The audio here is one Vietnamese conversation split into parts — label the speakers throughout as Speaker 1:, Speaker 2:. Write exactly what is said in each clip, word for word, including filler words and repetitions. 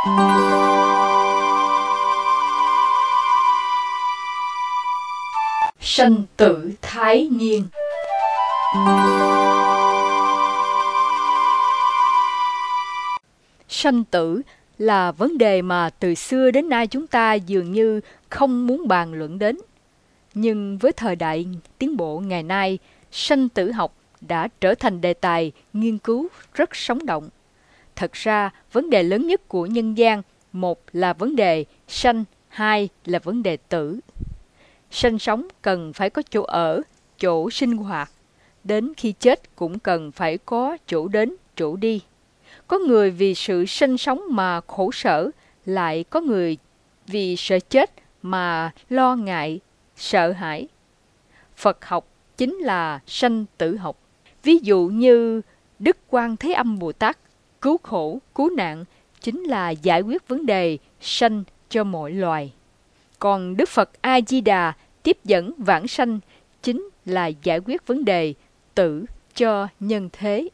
Speaker 1: Sanh tử thái nhiên. Sanh tử là vấn đề mà từ xưa đến nay chúng ta dường như không muốn bàn luận đến. Nhưng với thời đại tiến bộ ngày nay, sanh tử học đã trở thành đề tài nghiên cứu rất sống động. Thật ra, vấn đề lớn nhất của nhân gian, một là vấn đề sanh, hai là vấn đề tử. Sanh sống cần phải có chỗ ở, chỗ sinh hoạt. Đến khi chết cũng cần phải có chỗ đến, chỗ đi. Có người vì sự sanh sống mà khổ sở, lại có người vì sợ chết mà lo ngại, sợ hãi. Phật học chính là sanh tử học. Ví dụ như Đức Quan Thế Âm Bồ Tát cứu khổ, cứu nạn chính là giải quyết vấn đề sanh cho mọi loài. Còn Đức Phật A-di-đà tiếp dẫn vãng sanh chính là giải quyết vấn đề tử cho nhân thế.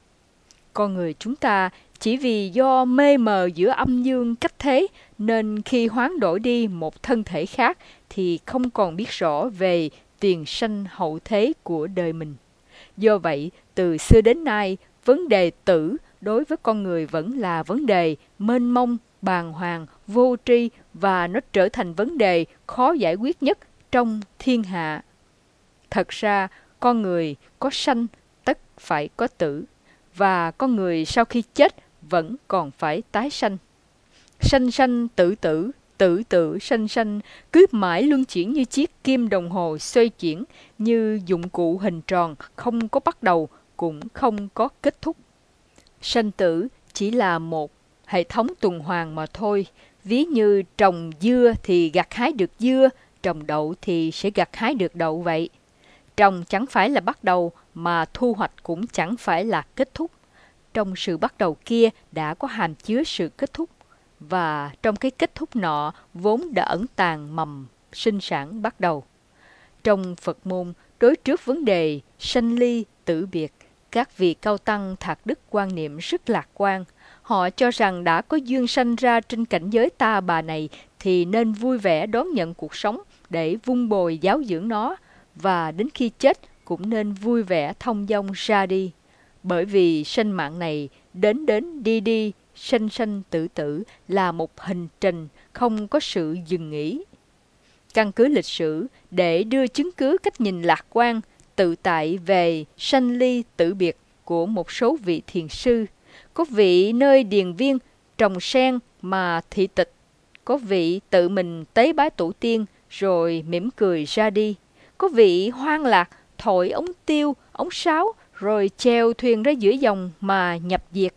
Speaker 1: Con người chúng ta chỉ vì do mê mờ giữa âm dương cách thế nên khi hoán đổi đi một thân thể khác thì không còn biết rõ về tiền sanh hậu thế của đời mình. Do vậy, từ xưa đến nay, vấn đề tử đối với con người vẫn là vấn đề mênh mông, bàng hoàng, vô tri và nó trở thành vấn đề khó giải quyết nhất trong thiên hạ. Thật ra, con người có sanh tất phải có tử, và con người sau khi chết vẫn còn phải tái sanh. Sanh sanh tử tử, tử tử sanh sanh, cứ mãi luân chuyển như chiếc kim đồng hồ xoay chuyển, như dụng cụ hình tròn không có bắt đầu cũng không có kết thúc. Sanh tử chỉ là một hệ thống tuần hoàn mà thôi. Ví như trồng dưa thì gặt hái được dưa, trồng đậu thì sẽ gặt hái được đậu vậy. Trồng chẳng phải là bắt đầu, mà thu hoạch cũng chẳng phải là kết thúc. Trong sự bắt đầu kia đã có hàm chứa sự kết thúc, và trong cái kết thúc nọ vốn đã ẩn tàng mầm sinh sản bắt đầu. Trong Phật môn, đối trước vấn đề sanh ly tử biệt, các vị cao tăng thạc đức quan niệm rất lạc quan. Họ cho rằng đã có duyên sanh ra trên cảnh giới ta bà này thì nên vui vẻ đón nhận cuộc sống để vun bồi giáo dưỡng nó, và đến khi chết cũng nên vui vẻ thông dong ra đi. Bởi vì sanh mạng này đến đến đi đi, sanh sanh tử tử là một hành trình không có sự dừng nghỉ. Căn cứ lịch sử để đưa chứng cứ cách nhìn lạc quan, tự tại về sanh ly tử biệt của một số vị thiền sư. Có vị nơi điền viên trồng sen mà thị tịch, có vị tự mình tế bái tổ tiên rồi mỉm cười ra đi, có vị hoang lạc thổi ống tiêu, ống sáo rồi chèo thuyền ra giữa dòng mà nhập diệt.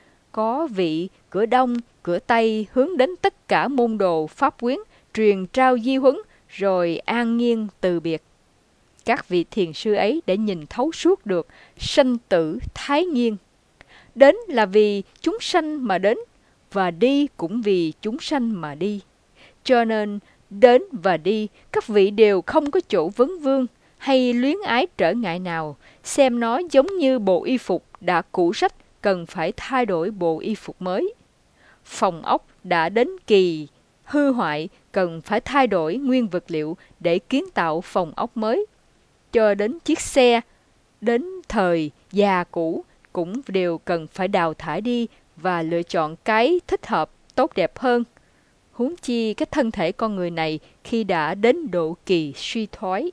Speaker 1: Có vị cửa đông, cửa tây hướng đến tất cả môn đồ pháp quyến, truyền trao di huấn rồi an nhiên từ biệt. Các vị thiền sư ấy đã nhìn thấu suốt được sanh tử thái nhiên. Đến là vì chúng sanh mà đến, và đi cũng vì chúng sanh mà đi. Cho nên, đến và đi, các vị đều không có chỗ vấn vương hay luyến ái trở ngại nào, xem nó giống như bộ y phục đã cũ rách cần phải thay đổi bộ y phục mới. Phòng ốc đã đến kỳ hư hoại cần phải thay đổi nguyên vật liệu để kiến tạo phòng ốc mới. Cho đến chiếc xe, đến thời già cũ cũng đều cần phải đào thải đi và lựa chọn cái thích hợp, tốt đẹp hơn. Huống chi cái thân thể con người này khi đã đến độ kỳ suy thoái.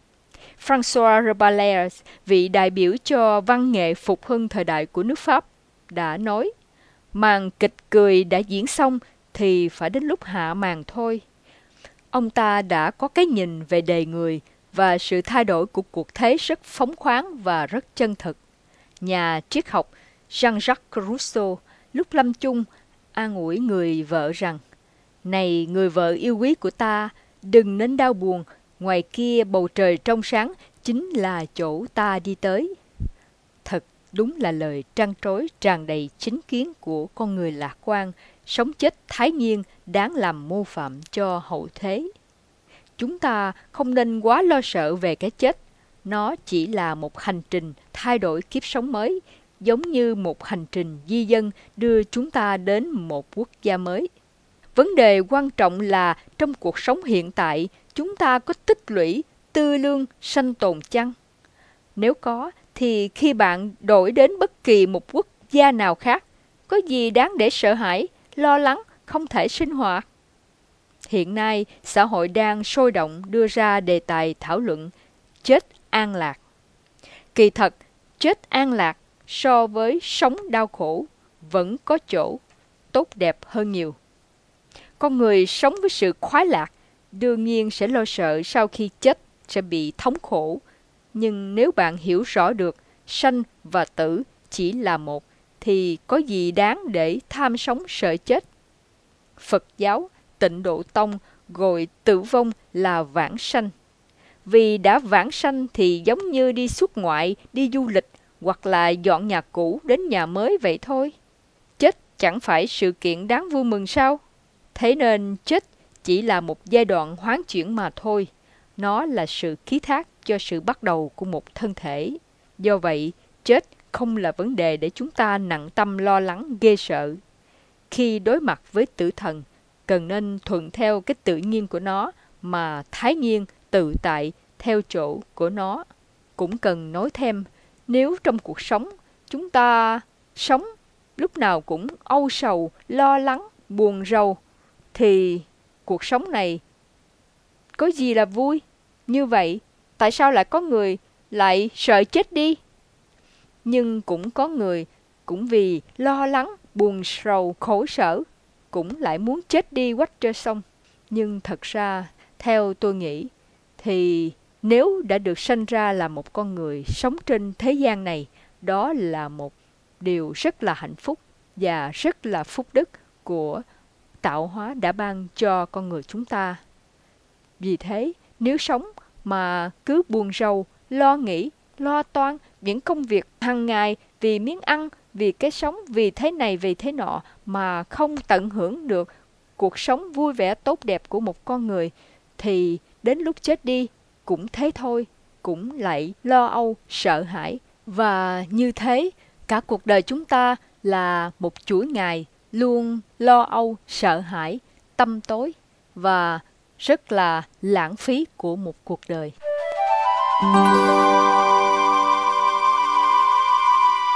Speaker 1: François Rabelais, vị đại biểu cho văn nghệ phục hưng thời đại của nước Pháp, đã nói: màn kịch cười đã diễn xong thì phải đến lúc hạ màn thôi. Ông ta đã có cái nhìn về đời người và sự thay đổi của cuộc thế rất phóng khoáng và rất chân thực. Nhà triết học Jean-Jacques Rousseau lúc lâm chung an ủi người vợ rằng: này người vợ yêu quý của ta, đừng nên đau buồn, ngoài kia bầu trời trong sáng chính là chỗ ta đi tới. Thật đúng là lời trăn trối tràn đầy chính kiến của con người lạc quan, sống chết thái nhiên đáng làm mô phạm cho hậu thế. Chúng ta không nên quá lo sợ về cái chết. Nó chỉ là một hành trình thay đổi kiếp sống mới, giống như một hành trình di dân đưa chúng ta đến một quốc gia mới. Vấn đề quan trọng là trong cuộc sống hiện tại, chúng ta có tích lũy tư lương sanh tồn chăng? Nếu có, thì khi bạn đổi đến bất kỳ một quốc gia nào khác, có gì đáng để sợ hãi, lo lắng, không thể sinh hoạt? Hiện nay, xã hội đang sôi động đưa ra đề tài thảo luận chết an lạc. Kỳ thật, chết an lạc so với sống đau khổ vẫn có chỗ tốt đẹp hơn nhiều. Con người sống với sự khoái lạc đương nhiên sẽ lo sợ sau khi chết sẽ bị thống khổ. Nhưng nếu bạn hiểu rõ được sanh và tử chỉ là một, thì có gì đáng để tham sống sợ chết? Phật giáo, Tịnh Độ Tông gọi tử vong là vãng sanh. Vì đã vãng sanh thì giống như đi xuất ngoại, đi du lịch hoặc là dọn nhà cũ đến nhà mới vậy thôi. Chết chẳng phải sự kiện đáng vui mừng sao? Thế nên chết chỉ là một giai đoạn hoán chuyển mà thôi. Nó là sự ký thác cho sự bắt đầu của một thân thể. Do vậy, chết không là vấn đề để chúng ta nặng tâm lo lắng ghê sợ. Khi đối mặt với tử thần, cần nên thuận theo cái tự nhiên của nó mà thái nhiên tự tại theo chỗ của nó. Cũng cần nói thêm, nếu trong cuộc sống chúng ta sống lúc nào cũng âu sầu, lo lắng, buồn rầu, thì cuộc sống này có gì là vui? Như vậy, tại sao lại có người lại sợ chết đi? Nhưng cũng có người cũng vì lo lắng, buồn rầu, khổ sở, cũng lại muốn chết đi quách cho xong. Nhưng thật ra, theo tôi nghĩ, thì nếu đã được sanh ra là một con người sống trên thế gian này, đó là một điều rất là hạnh phúc và rất là phúc đức của tạo hóa đã ban cho con người chúng ta. Vì thế, nếu sống mà cứ buồn rầu, lo nghĩ, lo toan những công việc hàng ngày vì miếng ăn, vì cái sống, vì thế này, vì thế nọ mà không tận hưởng được cuộc sống vui vẻ tốt đẹp của một con người, thì đến lúc chết đi cũng thế thôi, cũng lại lo âu, sợ hãi. Và như thế, cả cuộc đời chúng ta là một chuỗi ngày luôn lo âu, sợ hãi, tâm tối và rất là lãng phí của một cuộc đời.